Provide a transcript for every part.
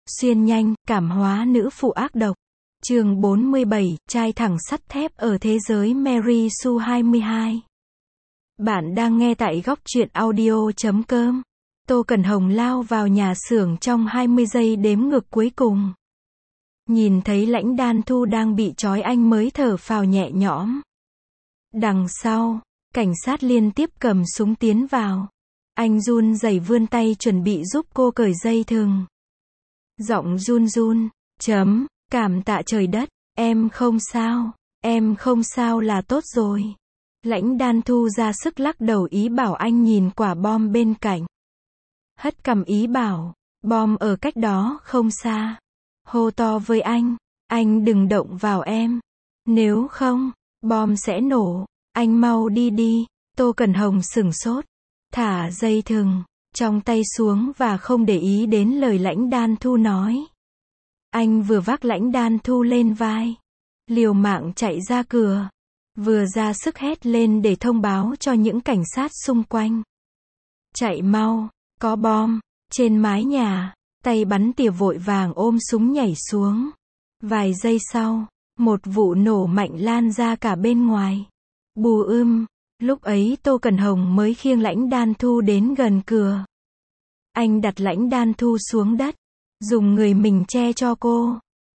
Xuyên nhanh, cảm hóa nữ phụ ác độc. Chương 47, trai thẳng sắt thép ở thế giới Mary Sue 22. Bạn đang nghe tại góc truyện audio.com. Tô Cẩn Hồng lao vào nhà xưởng trong 20 giây đếm ngược cuối cùng. Nhìn thấy Lãnh Đan Thu đang bị trói, anh mới thở phào nhẹ nhõm. Đằng sau, cảnh sát liên tiếp cầm súng tiến vào. Anh run rẩy vươn tay chuẩn bị giúp cô cởi dây thừng. Giọng run run, cảm tạ trời đất, em không sao là tốt rồi. Lãnh Đan Thu ra sức lắc đầu ý bảo anh nhìn quả bom bên cạnh. Hất cằm ý bảo, bom ở cách đó không xa. Hô to với anh đừng động vào em. Nếu không, bom sẽ nổ, anh mau đi đi. Tô Cẩn Hồng sửng sốt, thả dây thừng trong tay xuống và không để ý đến lời Lãnh Đan Thu nói. Anh vừa vác Lãnh Đan Thu lên vai, liều mạng chạy ra cửa, vừa ra sức hét lên để thông báo cho những cảnh sát xung quanh. Chạy mau, có bom. Trên mái nhà, tay bắn tỉa vội vàng ôm súng nhảy xuống. Vài giây sau, một vụ nổ mạnh lan ra cả bên ngoài. Bù lúc ấy Tô Cẩn Hồng mới khiêng Lãnh Đan Thu đến gần cửa. Anh đặt Lãnh Đan Thu xuống đất, dùng người mình che cho cô.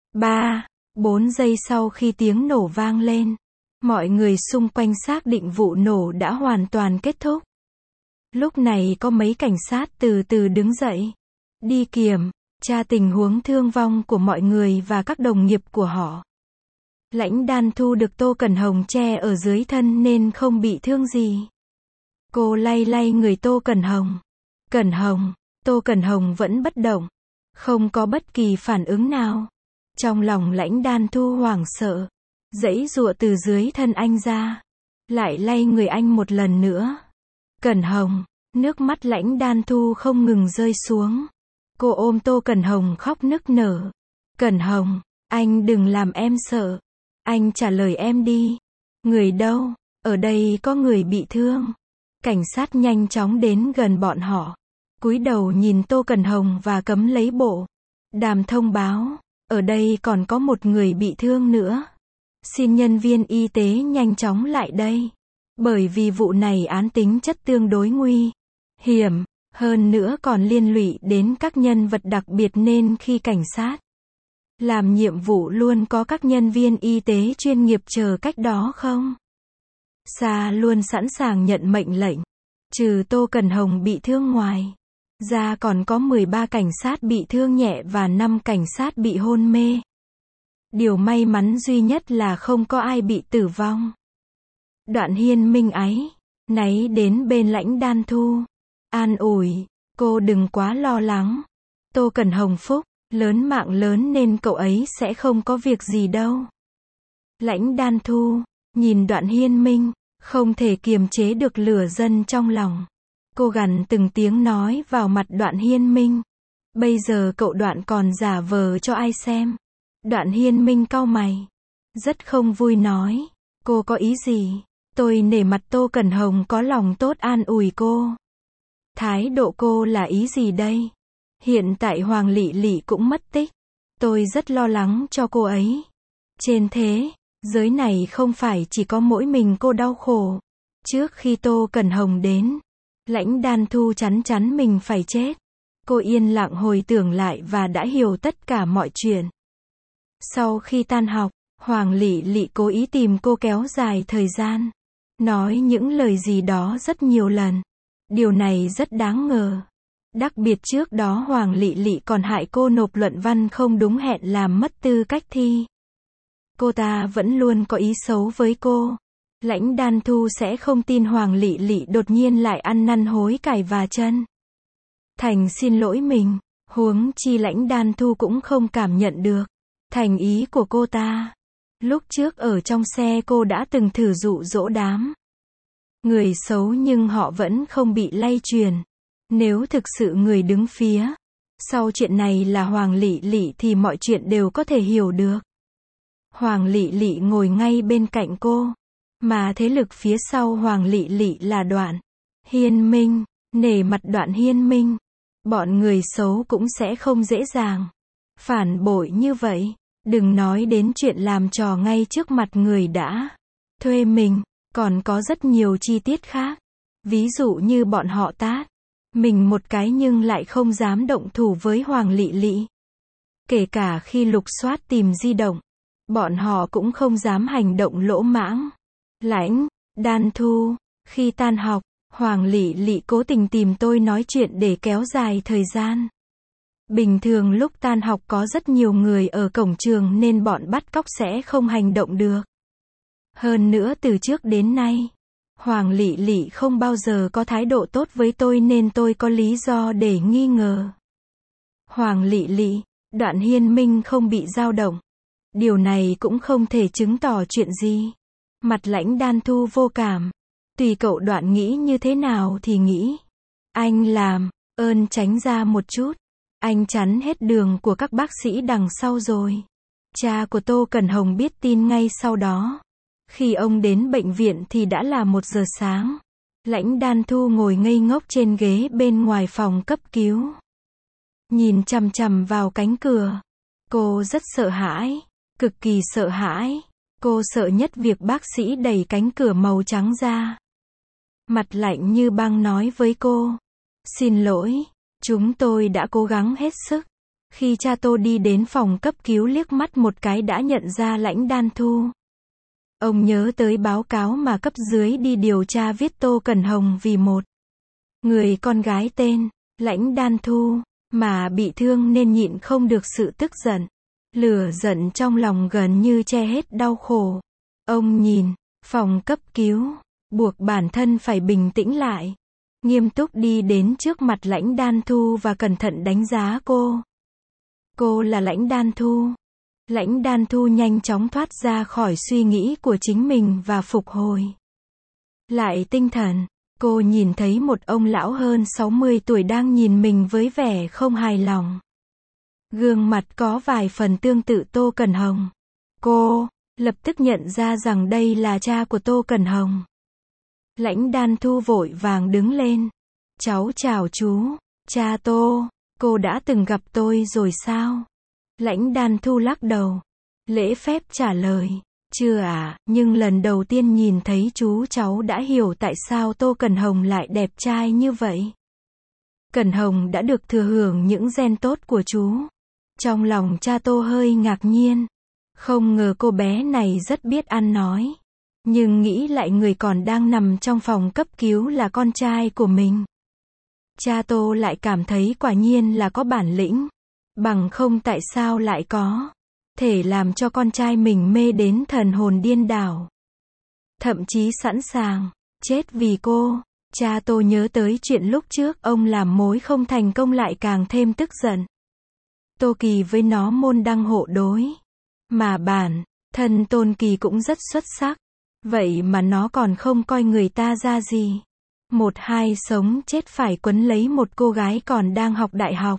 3-4 giây sau khi tiếng nổ vang lên, mọi người xung quanh xác định vụ nổ đã hoàn toàn kết thúc. Lúc này có mấy cảnh sát từ từ đứng dậy, đi kiểm tra tình huống thương vong của mọi người và các đồng nghiệp của họ. Lãnh Đan Thu được Tô Cẩn Hồng che ở dưới thân nên không bị thương gì. Cô lay lay người Tô Cẩn Hồng. Tô Cẩn Hồng vẫn bất động, không có bất kỳ phản ứng nào. Trong lòng Lãnh Đan Thu hoảng sợ, giãy giụa từ dưới thân anh ra, lại lay người anh một lần nữa. Cẩn Hồng, nước mắt Lãnh Đan Thu không ngừng rơi xuống. Cô ôm Tô Cẩn Hồng khóc nức nở. Cẩn Hồng, anh đừng làm em sợ. Anh trả lời em đi. Người đâu? Ở đây có người bị thương. Cảnh sát nhanh chóng đến gần bọn họ, cúi đầu nhìn Tô Cẩn Hồng và cấm lấy bộ đàm thông báo. Ở đây còn có một người bị thương nữa. Xin nhân viên y tế nhanh chóng lại đây. Bởi vì vụ này án tính chất tương đối nguy hiểm, hơn nữa còn liên lụy đến các nhân vật đặc biệt nên khi cảnh sát làm nhiệm vụ luôn có các nhân viên y tế chuyên nghiệp chờ cách đó không xa luôn sẵn sàng nhận mệnh lệnh. Trừ Tô Cẩn Hồng bị thương ngoài ra còn có 13 cảnh sát bị thương nhẹ và 5 cảnh sát bị hôn mê. Điều may mắn duy nhất là không có ai bị tử vong. Đoạn Hiên Minh áy náy đến bên Lãnh Đan Thu, an ủi, cô đừng quá lo lắng. Tô Cẩn Hồng phúc lớn mạng lớn nên cậu ấy sẽ không có việc gì đâu. Lãnh Đan Thu nhìn Đoạn Hiên Minh, không thể kiềm chế được lửa giận trong lòng. Cô gằn từng tiếng nói vào mặt Đoạn Hiên Minh. Bây giờ cậu Đoạn còn giả vờ cho ai xem? Đoạn Hiên Minh cau mày, rất không vui nói, cô có ý gì? Tôi nể mặt Tô Cẩn Hồng có lòng tốt an ủi cô. Thái độ cô là ý gì đây? Hiện tại Hoàng Lị Lị cũng mất tích. Tôi rất lo lắng cho cô ấy. Trên thế giới này không phải chỉ có mỗi mình cô đau khổ. Trước khi Tô Cẩn Hồng đến, Lãnh Đan Thu chắn mình phải chết. Cô yên lặng hồi tưởng lại và đã hiểu tất cả mọi chuyện. Sau khi tan học, Hoàng Lị Lị cố ý tìm cô kéo dài thời gian, nói những lời gì đó rất nhiều lần. Điều này rất đáng ngờ. Đặc biệt trước đó Hoàng Lị Lị còn hại cô nộp luận văn không đúng hẹn làm mất tư cách thi. Cô ta vẫn luôn có ý xấu với cô. Lãnh Đan Thu sẽ không tin Hoàng Lị Lị đột nhiên lại ăn năn hối cải và chân thành xin lỗi mình. Huống chi Lãnh Đan Thu cũng không cảm nhận được thành ý của cô ta. Lúc trước ở trong xe cô đã từng thử dụ dỗ đám người xấu nhưng họ vẫn không bị lay truyền. Nếu thực sự người đứng phía sau chuyện này là Hoàng Lị Lị thì mọi chuyện đều có thể hiểu được. Hoàng Lị Lị ngồi ngay bên cạnh cô, mà thế lực phía sau Hoàng Lị Lị là Đoạn Hiên Minh. Nể mặt Đoạn Hiên Minh, bọn người xấu cũng sẽ không dễ dàng phản bội như vậy. Đừng nói đến chuyện làm trò ngay trước mặt người đã thuê mình, còn có rất nhiều chi tiết khác. Ví dụ như bọn họ tát mình một cái nhưng lại không dám động thủ với Hoàng Lị Lị. Kể cả khi lục soát tìm di động, bọn họ cũng không dám hành động lỗ mãng. Lãnh Đan Thu, khi tan học, Hoàng Lị Lị cố tình tìm tôi nói chuyện để kéo dài thời gian. Bình thường lúc tan học có rất nhiều người ở cổng trường nên bọn bắt cóc sẽ không hành động được. Hơn nữa từ trước đến nay, Hoàng Lị Lị không bao giờ có thái độ tốt với tôi nên tôi có lý do để nghi ngờ. Hoàng Lị Lị, Đoạn Hiên Minh không bị dao động. Điều này cũng không thể chứng tỏ chuyện gì. Mặt Lãnh Đan Thu vô cảm. Tùy cậu Đoạn nghĩ như thế nào thì nghĩ. Anh làm ơn tránh ra một chút. Anh chắn hết đường của các bác sĩ đằng sau rồi. Cha của Tô Cẩn Hồng biết tin ngay sau đó. Khi ông đến bệnh viện thì đã là 1 giờ sáng. Lãnh Đan Thu ngồi ngây ngốc trên ghế bên ngoài phòng cấp cứu. Nhìn chằm chằm vào cánh cửa. Cô rất sợ hãi. Cực kỳ sợ hãi. Cô sợ nhất việc bác sĩ đẩy cánh cửa màu trắng ra. Mặt lạnh như băng nói với cô. Xin lỗi. Chúng tôi đã cố gắng hết sức. Khi cha Tô đi đến phòng cấp cứu liếc mắt một cái đã nhận ra Lãnh Đan Thu. Ông nhớ tới báo cáo mà cấp dưới đi điều tra viết Tô Cẩn Hồng vì một người con gái tên Lãnh Đan Thu mà bị thương nên nhịn không được sự tức giận. Lửa giận trong lòng gần như che hết đau khổ. Ông nhìn phòng cấp cứu, buộc bản thân phải bình tĩnh lại. Nghiêm túc đi đến trước mặt Lãnh Đan Thu và cẩn thận đánh giá cô. Cô là Lãnh Đan Thu. Lãnh Đan Thu nhanh chóng thoát ra khỏi suy nghĩ của chính mình và phục hồi lại tinh thần. Cô nhìn thấy một ông lão hơn 60 tuổi đang nhìn mình với vẻ không hài lòng. Gương mặt có vài phần tương tự Tô Cẩn Hồng. Cô lập tức nhận ra rằng đây là cha của Tô Cẩn Hồng. Lãnh Đan Thu vội vàng đứng lên. Cháu chào chú. Cha Tô, cô đã từng gặp tôi rồi sao? Lãnh Đan Thu lắc đầu. Lễ phép trả lời. Chưa ạ, nhưng lần đầu tiên nhìn thấy chú cháu đã hiểu tại sao Tô Cẩn Hồng lại đẹp trai như vậy. Cẩn Hồng đã được thừa hưởng những gen tốt của chú. Trong lòng cha Tô hơi ngạc nhiên. Không ngờ cô bé này rất biết ăn nói. Nhưng nghĩ lại người còn đang nằm trong phòng cấp cứu là con trai của mình. Cha Tô lại cảm thấy quả nhiên là có bản lĩnh. Bằng không tại sao lại có thể làm cho con trai mình mê đến thần hồn điên đảo. Thậm chí sẵn sàng chết vì cô. Cha Tô nhớ tới chuyện lúc trước ông làm mối không thành công lại càng thêm tức giận. Tô Kỳ với nó môn đăng hộ đối. Mà bản thân Tôn Kỳ cũng rất xuất sắc. Vậy mà nó còn không coi người ta ra gì. Một hai sống chết phải quấn lấy một cô gái còn đang học đại học.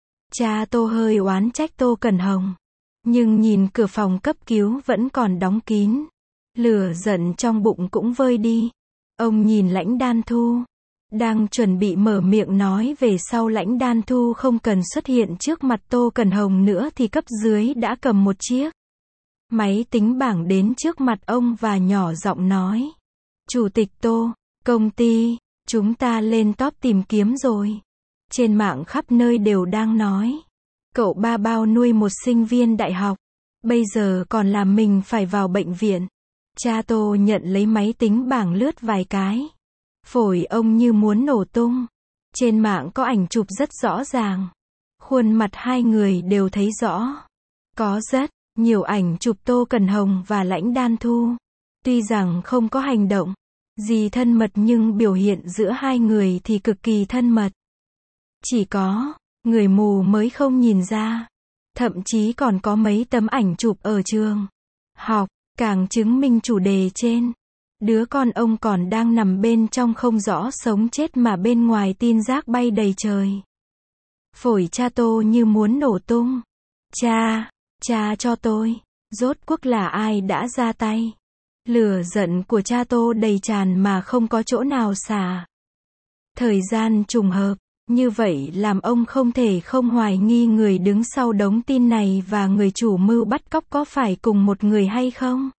Cha Tô hơi oán trách Tô Cẩn Hồng. Nhưng nhìn cửa phòng cấp cứu vẫn còn đóng kín. Lửa giận trong bụng cũng vơi đi. Ông nhìn Lãnh Đan Thu. Đang chuẩn bị mở miệng nói về sau Lãnh Đan Thu không cần xuất hiện trước mặt Tô Cẩn Hồng nữa thì cấp dưới đã cầm một chiếc máy tính bảng đến trước mặt ông và nhỏ giọng nói. Chủ tịch Tô, công ty, chúng ta lên top tìm kiếm rồi. Trên mạng khắp nơi đều đang nói. Cậu ba bao nuôi một sinh viên đại học. Bây giờ còn làm mình phải vào bệnh viện. Cha Tô nhận lấy máy tính bảng lướt vài cái. Phổi ông như muốn nổ tung. Trên mạng có ảnh chụp rất rõ ràng. Khuôn mặt hai người đều thấy rõ. Có rất nhiều ảnh chụp Tô Cẩn Hồng và Lãnh Đan Thu. Tuy rằng không có hành động gì thân mật nhưng biểu hiện giữa hai người thì cực kỳ thân mật. Chỉ có người mù mới không nhìn ra. Thậm chí còn có mấy tấm ảnh chụp ở trường học, càng chứng minh chủ đề trên. Đứa con ông còn đang nằm bên trong không rõ sống chết mà bên ngoài tin rác bay đầy trời. Phổi cha Tô như muốn nổ tung. Cha cho tôi. Rốt cuộc là ai đã ra tay? Lửa giận của cha Tô đầy tràn mà không có chỗ nào xả. Thời gian trùng hợp, Như vậy làm ông không thể không hoài nghi người đứng sau đống tin này và người chủ mưu bắt cóc có phải cùng một người hay không?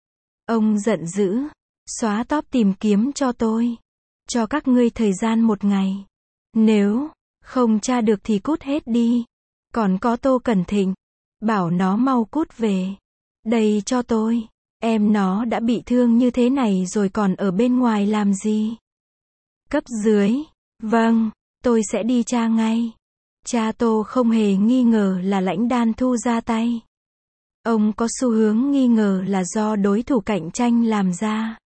Ông giận dữ. Xóa tóp tìm kiếm cho tôi. Cho các ngươi thời gian 1 ngày. Nếu không tra được thì cút hết đi. Còn có Tô Cẩn Thịnh. Bảo nó mau cút về. Đây cho tôi. Em nó đã bị thương như thế này rồi còn ở bên ngoài làm gì? Cấp dưới. Vâng, tôi sẽ đi tra ngay. Cha Tô không hề nghi ngờ là Lãnh Đan Thu ra tay. Ông có xu hướng nghi ngờ là do đối thủ cạnh tranh làm ra.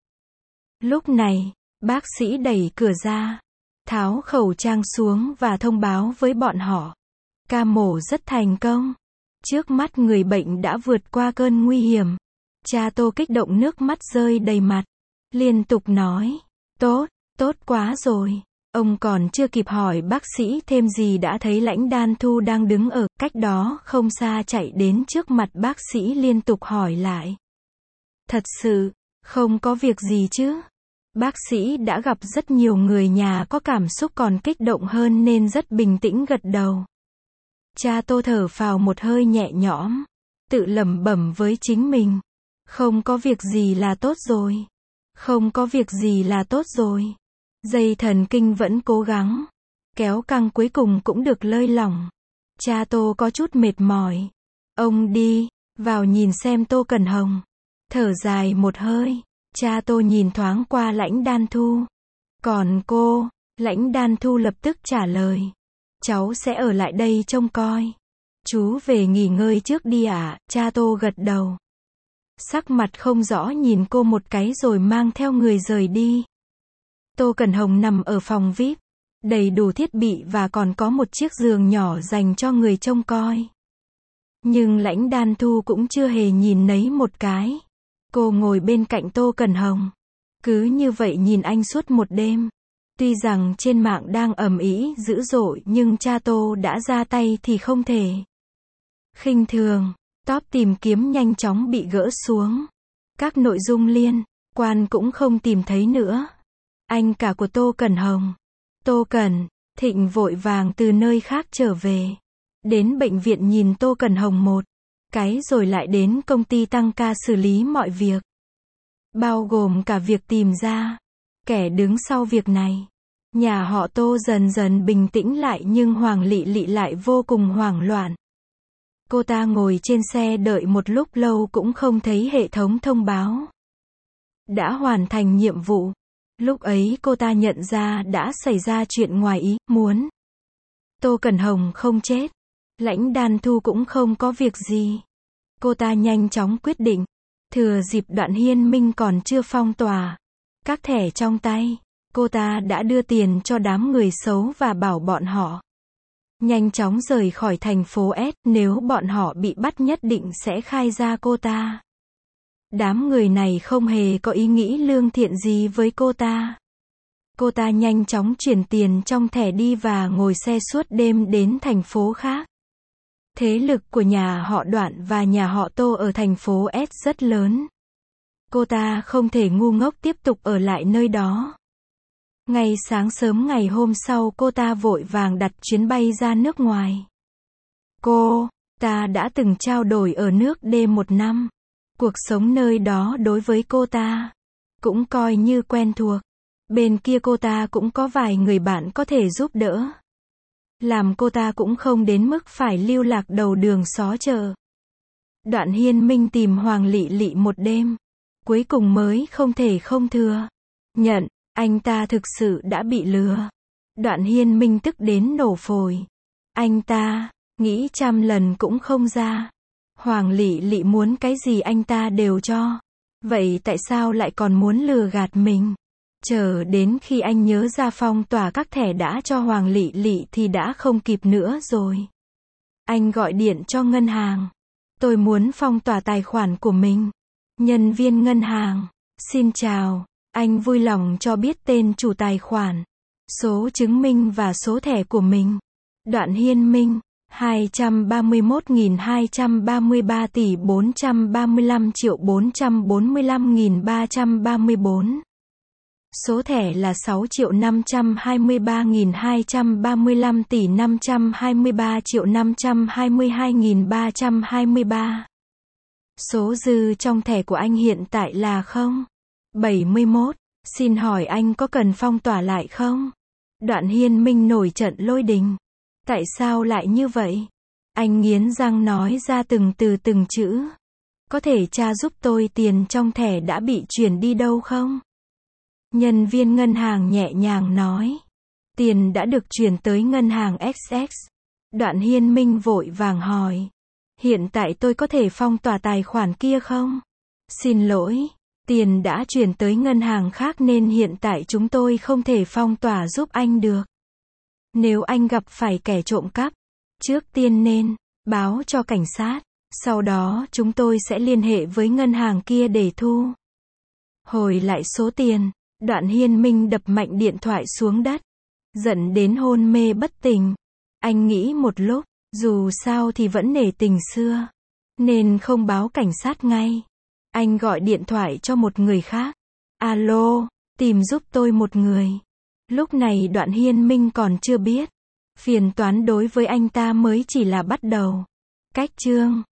Lúc này, bác sĩ đẩy cửa ra, tháo khẩu trang xuống và thông báo với bọn họ. Ca mổ rất thành công. Trước mắt người bệnh đã vượt qua cơn nguy hiểm. Cha Tô kích động nước mắt rơi đầy mặt. Liên tục nói, tốt, tốt quá rồi. Ông còn chưa kịp hỏi bác sĩ thêm gì đã thấy Lãnh Đan Thu đang đứng ở cách đó không xa chạy đến trước mặt bác sĩ liên tục hỏi lại. Thật sự, không có việc gì chứ? Bác sĩ đã gặp rất nhiều người nhà có cảm xúc còn kích động hơn nên rất bình tĩnh gật đầu. Cha Tô thở phào một hơi nhẹ nhõm, tự lẩm bẩm với chính mình. Không có việc gì là tốt rồi. Không có việc gì là tốt rồi. Dây thần kinh vẫn cố gắng. Kéo căng cuối cùng cũng được lơi lỏng. Cha Tô có chút mệt mỏi. Ông đi vào nhìn xem Tô Cẩn Hồng. Thở dài một hơi. Cha Tô nhìn thoáng qua Lãnh Đan Thu. Còn cô? Lãnh Đan Thu lập tức trả lời. Cháu sẽ ở lại đây trông coi. Chú về nghỉ ngơi trước đi ạ. Cha Tô gật đầu. Sắc mặt không rõ nhìn cô một cái rồi mang theo người rời đi. Tô Cẩn Hồng nằm ở phòng VIP. Đầy đủ thiết bị và còn có một chiếc giường nhỏ dành cho người trông coi. Nhưng Lãnh Đan Thu cũng chưa hề nhìn nấy một cái. Cô ngồi bên cạnh Tô Cẩn Hồng. Cứ như vậy nhìn anh suốt một đêm. Tuy rằng trên mạng đang ầm ĩ dữ dội nhưng cha Tô đã ra tay thì không thể khinh thường. Top tìm kiếm nhanh chóng bị gỡ xuống. Các nội dung liên quan cũng không tìm thấy nữa. Anh cả của Tô Cẩn Hồng, Tô Cẩn Thịnh vội vàng từ nơi khác trở về. Đến bệnh viện nhìn Tô Cẩn Hồng một cái rồi lại đến công ty tăng ca xử lý mọi việc. Bao gồm cả việc tìm ra kẻ đứng sau việc này. Nhà họ Tô dần dần bình tĩnh lại nhưng Hoàng Lị Lị lại vô cùng hoảng loạn. Cô ta ngồi trên xe đợi một lúc lâu cũng không thấy hệ thống thông báo đã hoàn thành nhiệm vụ. Lúc ấy cô ta nhận ra đã xảy ra chuyện ngoài ý muốn. Tô Cẩn Hồng không chết. Lãnh Đan Thu cũng không có việc gì. Cô ta nhanh chóng quyết định. Thừa dịp Đoạn Hiên Minh còn chưa phong tỏa các thẻ trong tay, cô ta đã đưa tiền cho đám người xấu và bảo bọn họ nhanh chóng rời khỏi thành phố S, nếu bọn họ bị bắt nhất định sẽ khai ra cô ta. Đám người này không hề có ý nghĩ lương thiện gì với cô ta. Cô ta nhanh chóng chuyển tiền trong thẻ đi và ngồi xe suốt đêm đến thành phố khác. Thế lực của nhà họ Đoạn và nhà họ Tô ở thành phố S rất lớn. Cô ta không thể ngu ngốc tiếp tục ở lại nơi đó. Ngay sáng sớm ngày hôm sau cô ta vội vàng đặt chuyến bay ra nước ngoài. Cô ta đã từng trao đổi ở nước D 1 năm. Cuộc sống nơi đó đối với cô ta cũng coi như quen thuộc. Bên kia cô ta cũng có vài người bạn có thể giúp đỡ. Làm cô ta cũng không đến mức phải lưu lạc đầu đường xó chợ. Đoạn Hiên Minh tìm Hoàng Lị Lị một đêm. Cuối cùng mới không thể không thừa nhận, anh ta thực sự đã bị lừa. Đoạn Hiên Minh tức đến nổ phổi. Anh ta nghĩ trăm lần cũng không ra. Hoàng Lị Lị muốn cái gì anh ta đều cho. Vậy tại sao lại còn muốn lừa gạt mình? Chờ đến khi anh nhớ ra phong tỏa các thẻ đã cho Hoàng Lị Lị thì đã không kịp nữa rồi. Anh gọi điện cho ngân hàng. Tôi muốn phong tỏa tài khoản của mình. Nhân viên ngân hàng. Xin chào. Anh vui lòng cho biết tên chủ tài khoản, số chứng minh và số thẻ của mình. Đoạn Hiên Minh. 231.233 tỷ 435.445.334 Số thẻ là 6.523.235 tỷ 523.522.323. Số dư trong thẻ của anh hiện tại là 0,71. Xin hỏi anh có cần phong tỏa lại không? Đoạn Hiên Minh nổi trận lôi đình. Tại sao lại như vậy? Anh nghiến răng nói ra từng từ từng chữ. Có thể tra giúp tôi tiền trong thẻ đã bị chuyển đi đâu không? Nhân viên ngân hàng nhẹ nhàng nói. Tiền đã được chuyển tới ngân hàng XX. Đoạn Hiên Minh vội vàng hỏi. Hiện tại tôi có thể phong tỏa tài khoản kia không? Xin lỗi, tiền đã chuyển tới ngân hàng khác nên hiện tại chúng tôi không thể phong tỏa giúp anh được. Nếu anh gặp phải kẻ trộm cắp, trước tiên nên báo cho cảnh sát. Sau đó chúng tôi sẽ liên hệ với ngân hàng kia để thu hồi lại số tiền. Đoạn Hiên Minh đập mạnh điện thoại xuống đất, giận đến hôn mê bất tỉnh. Anh nghĩ một lúc, dù sao thì vẫn nể tình xưa, nên không báo cảnh sát ngay. Anh gọi điện thoại cho một người khác. Alo, tìm giúp tôi một người. Lúc này Đoạn Hiên Minh còn chưa biết, phiền toán đối với anh ta mới chỉ là bắt đầu. Cách chương